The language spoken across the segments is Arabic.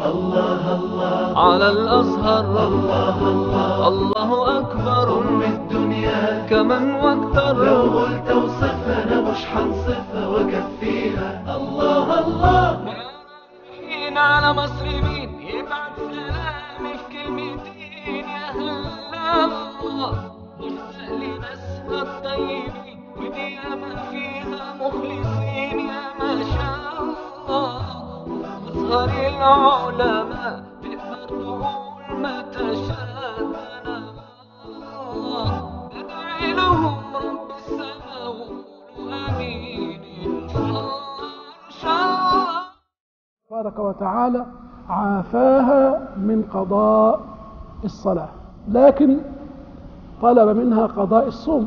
الله الله على الأزهر، الله الله الله أكبر أم الدنيا كمن واكتر. لو قلت اوصفها أنا مش حنصفها وأكفيها. الله الله حين على مصر مين يبعت سلامي في كلمتين يا هلا الله، مشتاق لناسها الطيبين ودي ياما فيها مخلصين يا ما شاء الله. أزهر العلماء تقدر تقول ما تشاء الله، ادعي لهم رب السماء وقولوا آمين إن شاء الله إن شاء الله. تبارك وتعالى عافاها من قضاء الصلاة، لكن طلب منها قضاء الصوم.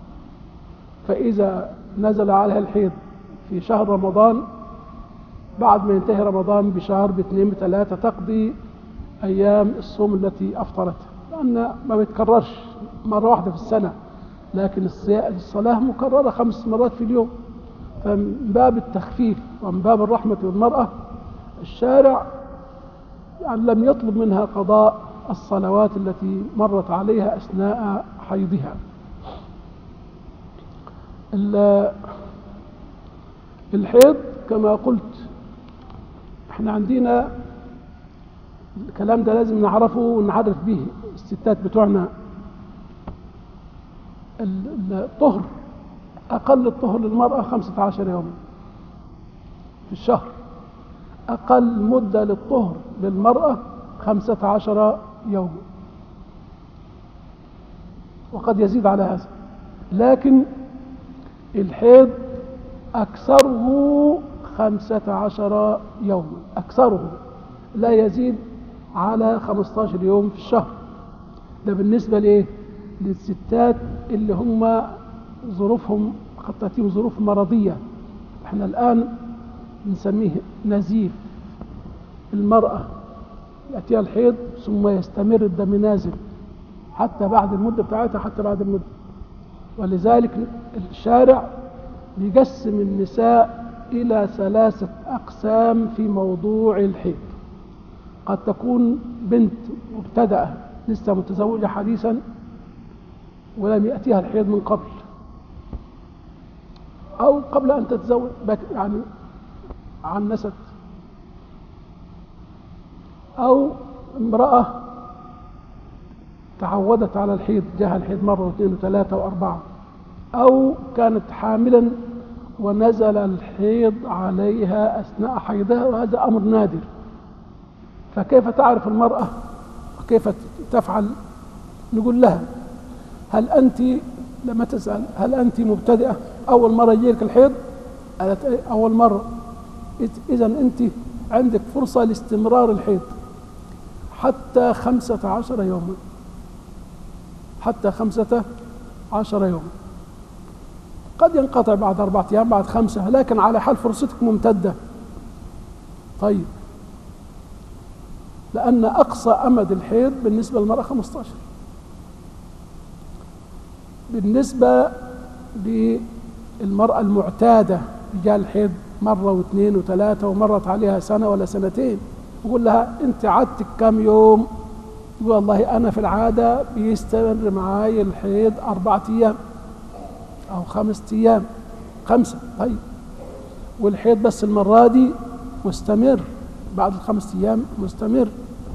فإذا نزل عليها الحيض في شهر رمضان، بعد ما ينتهي رمضان بشهر باثنين بثلاثة تقضي أيام الصوم التي أفطرتها، لأن ما بيتكررش مرة واحدة في السنة، لكن الصلاة مكررة 5 مرات في اليوم. فمن باب التخفيف ومن باب الرحمة بالمرأة الشارع يعني لم يطلب منها قضاء الصلوات التي مرت عليها أثناء حيضها. الحيض كما قلت احنا عندنا الكلام ده لازم نعرفه ونعرف به الستات بتوعنا. الطهر أقل الطهر للمرأة 15 يوما في الشهر، أقل مدة للطهر للمرأة 15 يوما، وقد يزيد على هذا، لكن الحيض أكثره 15 يوما، أكثره لا يزيد على 15 يوم في الشهر. ده بالنسبة ليه؟ للستات اللي هم ظروفهم قد تأتيهم ظروف مرضية. احنا الآن نسميه نزيف. المرأة يأتيها الحيض ثم يستمر الدم نازل حتى بعد المدة بتاعتها، حتى بعد المدة. ولذلك الشارع يقسم النساء إلى 3 أقسام في موضوع الحيض. قد تكون بنت مبتدأة لسه متزوجة حديثا ولم يأتيها الحيض من قبل، أو قبل أن تتزوج يعني عنست، أو امرأة تعودت على الحيض، جاءها الحيض مرة واثنين وثلاثة وأربعة، أو كانت حاملا ونزل الحيض عليها أثناء حيضها، وهذا أمر نادر. فكيف تعرف المرأة وكيف تفعل؟ نقول لها هل أنت لما تسأل هل أنت مبتدئة أول مرة يجيلك الحيض؟ قالت أول مرة. إذا أنت عندك فرصة لاستمرار الحيض حتى 15 يوما، حتى 15 يوما. قد ينقطع بعد 4 أيام، بعد 5، لكن على حال فرصتك ممتدة. طيب، لأن أقصى أمد الحيض بالنسبة للمرأة 15. بالنسبة للمرأة المعتادة جاء الحيض مرة واثنين وثلاثة ومرت عليها سنة ولا سنتين، يقول لها أنت عادتك كم يوم؟ يقول والله أنا في العادة بيستمر معاي الحيض 4 أيام أو 5 أيام، 5. طيب، والحيض بس المرة دي مستمر، بعد ال5 أيام مستمر.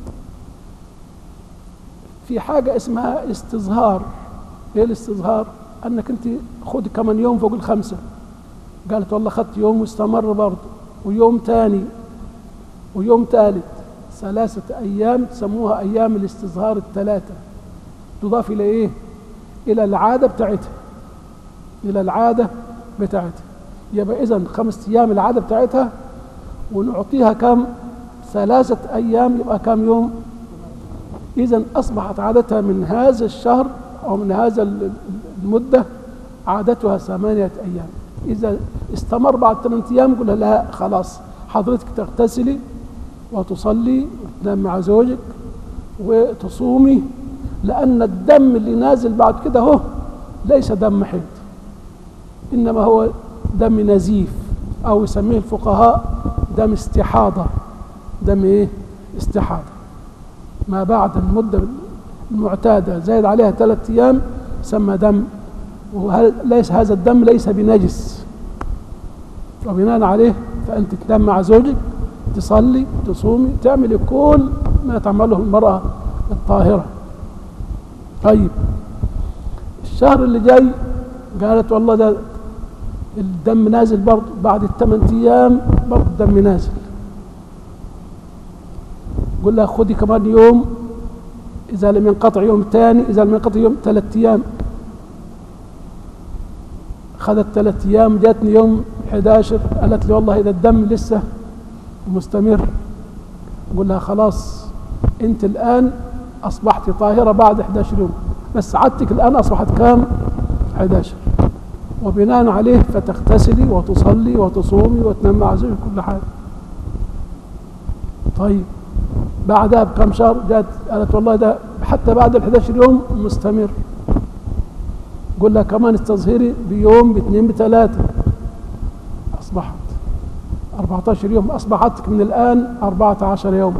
في حاجة اسمها استظهار. ايه الاستظهار؟ انك انت خد كمان يوم فوق ال5. قالت والله خدت يوم واستمر برضه، ويوم تاني ويوم ثالث، 3 أيام تسموها أيام الاستظهار ال3، تضاف إلى إيه؟ إلى العادة بتاعتها، إلى العادة بتاعتها. يبقى إذن 5 أيام العادة بتاعتها، ونعطيها كم؟ 3 أيام، يبقى كم يوم؟ إذن أصبحت عادتها من هذا الشهر أو من هذا المدة عادتها 8 أيام. إذا استمر بعد 8 أيام قل لها خلاص حضرتك تغتسلي وتصلي وتنام مع زوجك وتصومي، لأن الدم اللي نازل بعد كده هو ليس دم حيض، إنما هو دم نزيف، أو يسميه الفقهاء دم استحاضة. دم إيه؟ استحاضة. ما بعد المدة المعتادة زايد عليها 3 أيام سمى دم، وليس هذا الدم ليس بنجس، وبناء عليه فأنت تنام مع زوجك، تصلي، تصومي، تعملي كل ما تعمله المرأة الطاهرة. طيب الشهر اللي جاي قالت والله ده الدم نازل برضه بعد 8 أيام برضه الدم نازل، قل لها خدي كمان يوم، إذا لم ينقطع يوم ثاني، إذا لم ينقطع يوم 3 أيام. خذت 3 أيام، جاتني يوم 11 قالت لي والله إذا الدم لسه مستمر، قل لها خلاص أنت الآن أصبحت طاهرة بعد 11 يوم، بس عادتك الآن أصبحت كام؟ 11. وبناء عليه فتغتسلي وتصلي وتصومي وتنام مع زوجك كل حاجة. طيب بعدها بكم شهر جات قالت والله ده حتى بعد 11 يوم مستمر، قل لها كمان استظهري بيوم، ب2، ب3، أصبحت 14 يوم، أصبحت من الآن 14 يوم.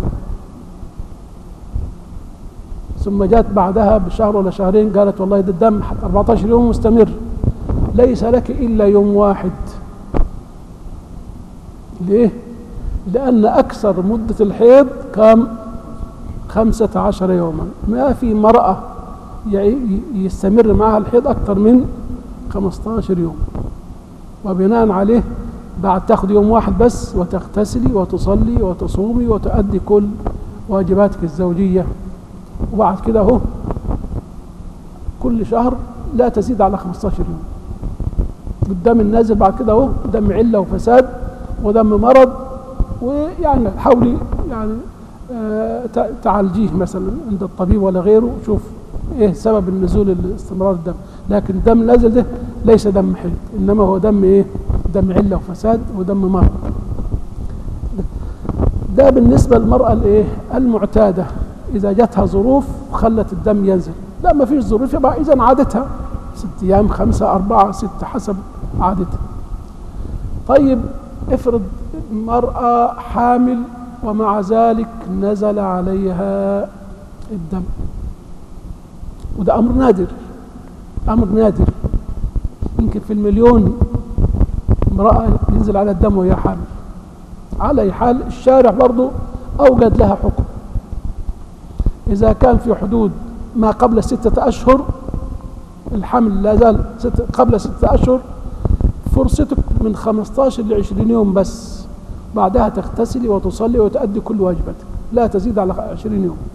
ثم جات بعدها بشهر ولا شهرين قالت والله ده الدم 14 يوم مستمر، ليس لك إلا يوم واحد. ليه؟ لأن أكثر مدة الحيض كم؟ 15 يوما. ما في مرأة يستمر معها الحيض أكثر من 15 يوم. وبناء عليه بعد تأخذ يوم واحد بس وتغتسلي وتصلي وتصومي وتؤدي كل واجباتك الزوجية، وبعد كده هو كل شهر لا تزيد على 15 يوم. الدم النازل بعد كده هو دم علة وفساد ودم مرض، ويعني حاولي يعني تعالجيه مثلا عند الطبيب ولا غيره، شوف ايه سبب النزول استمرار الدم. لكن الدم النازل ده ليس دم حيض، انما هو دم ايه؟ دم علة وفساد ودم مرض. ده بالنسبة للمرأة الايه؟ المعتادة، اذا جاتها ظروف خلت الدم ينزل. لا ما فيش ظروف يبقى اذا عادتها 6 أيام، 5، 4، 6 حسب عادتها. طيب افرض المرأة حامل ومع ذلك نزل عليها الدم، وده أمر نادر، أمر نادر، يمكن في المليون امرأة ينزل على الدم وهي حامل. على أي حال الشارع برضو أوجد لها حكم، إذا كان في حدود ما قبل 6 أشهر الحمل لا زال قبل 6 أشهر، فرصتك من 15 ل 20 يوم بس، بعدها تغتسلي وتصلي وتؤدي كل واجباتك، لا تزيد على 20 يوم.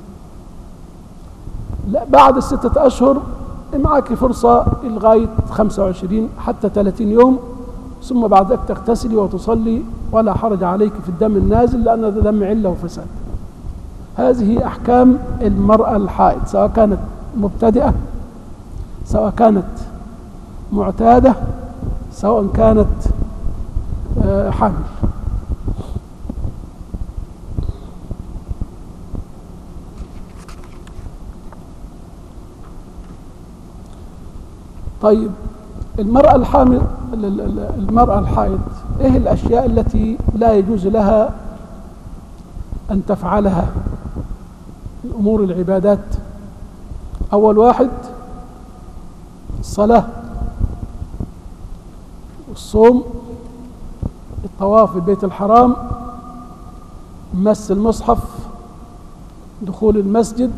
لا بعد 6 أشهر معك فرصة لغاية 25 حتى 30 يوم، ثم بعد ذلك تغتسلي وتصلي ولا حرج عليك في الدم النازل، لأن ده دم علة وفساد. هذه أحكام المرأة الحائض، سواء كانت مبتدئة، سواء كانت معتادة، سواء كانت حامل. طيب المرأة الحامل، المرأة الحائض، ايه الأشياء التي لا يجوز لها أن تفعلها من أمور العبادات؟ أول واحد الصلاة والصوم، الطواف بالبيت الحرام، مس المصحف، دخول المسجد.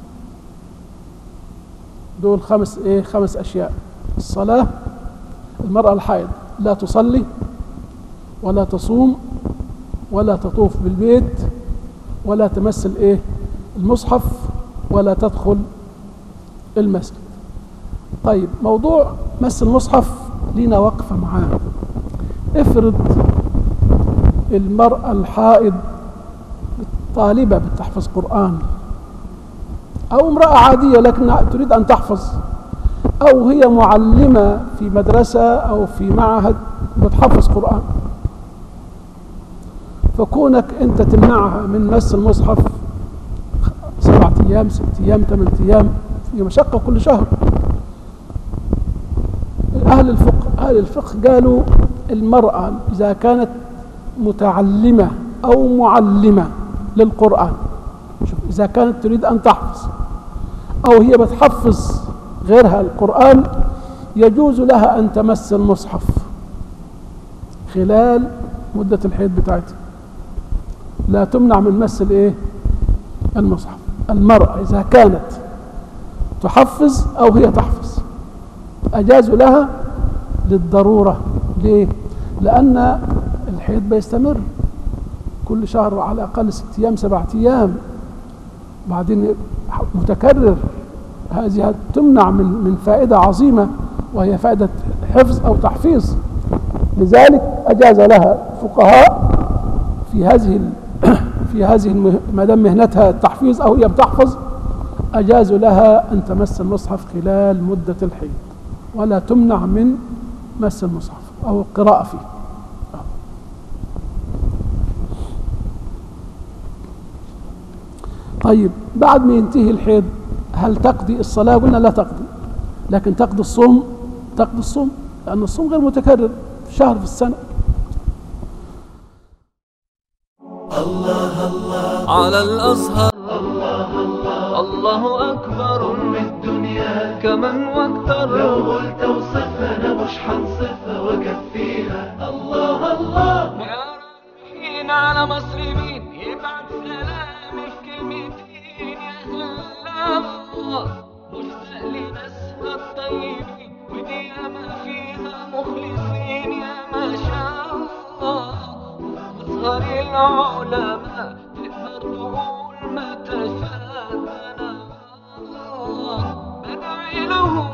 دول 5 أشياء. الصلاة، المرأة الحائض لا تصلي ولا تصوم ولا تطوف بالبيت ولا تمس المصحف ولا تدخل المسجد. طيب موضوع مس المصحف لنا وقفة معاه. افرض المرأة الحائض طالبة بتحفظ قرآن، أو امرأة عادية لكن تريد أن تحفظ، أو هي معلمة في مدرسة أو في معهد بتحفظ قرآن، فكونك أنت تمنعها من مس المصحف 7 أيام، 6 أيام، 8 أيام، في مشقة كل شهر. أهل الفقه قالوا المرأة إذا كانت متعلمة أو معلمة للقرآن شوف، إذا كانت تريد أن تحفظ أو هي بتحفظ غيرها القرآن يجوز لها أن تمس المصحف خلال مدة الحيض بتاعتها، لا تمنع من مس الايه؟ المصحف. المرأة إذا كانت تحفظ أو هي تحفظ أجاز لها للضرورة. ليه؟ لأن الحيض بيستمر كل شهر على الأقل 6 أيام 7 أيام، بعدين متكرر، هذه تمنع من فائدة عظيمة وهي فائدة حفظ أو تحفيظ. لذلك أجاز لها الفقهاء في هذه ما دام مهنتها التحفيظ أو هي بتحفظ أجازوا لها أن تمس المصحف خلال مدة الحيض، ولا تمنع من مس المصحف أو القراءة فيه. طيب، بعد ما ينتهي الحيض هل تقضي الصلاة؟ قلنا لا تقضي، لكن تقضي الصوم. تقضي الصوم لأن الصوم غير متكرر، في شهر في السنة. على الأزهر الله أكبر من الدنيا كمن واكثر. لو قلت اوصفها أنا مش حنصفها وأكفيها. الله الله يا رايحين على مصر مين يبعت سلامي في كلمتين يا الله، مشتاق لناسها الطيبين ودي ياما فيها مخلصين يا ما شاء الله. أزهر العلماء تقدر تقول ما تشاء، أنا بدعي لهم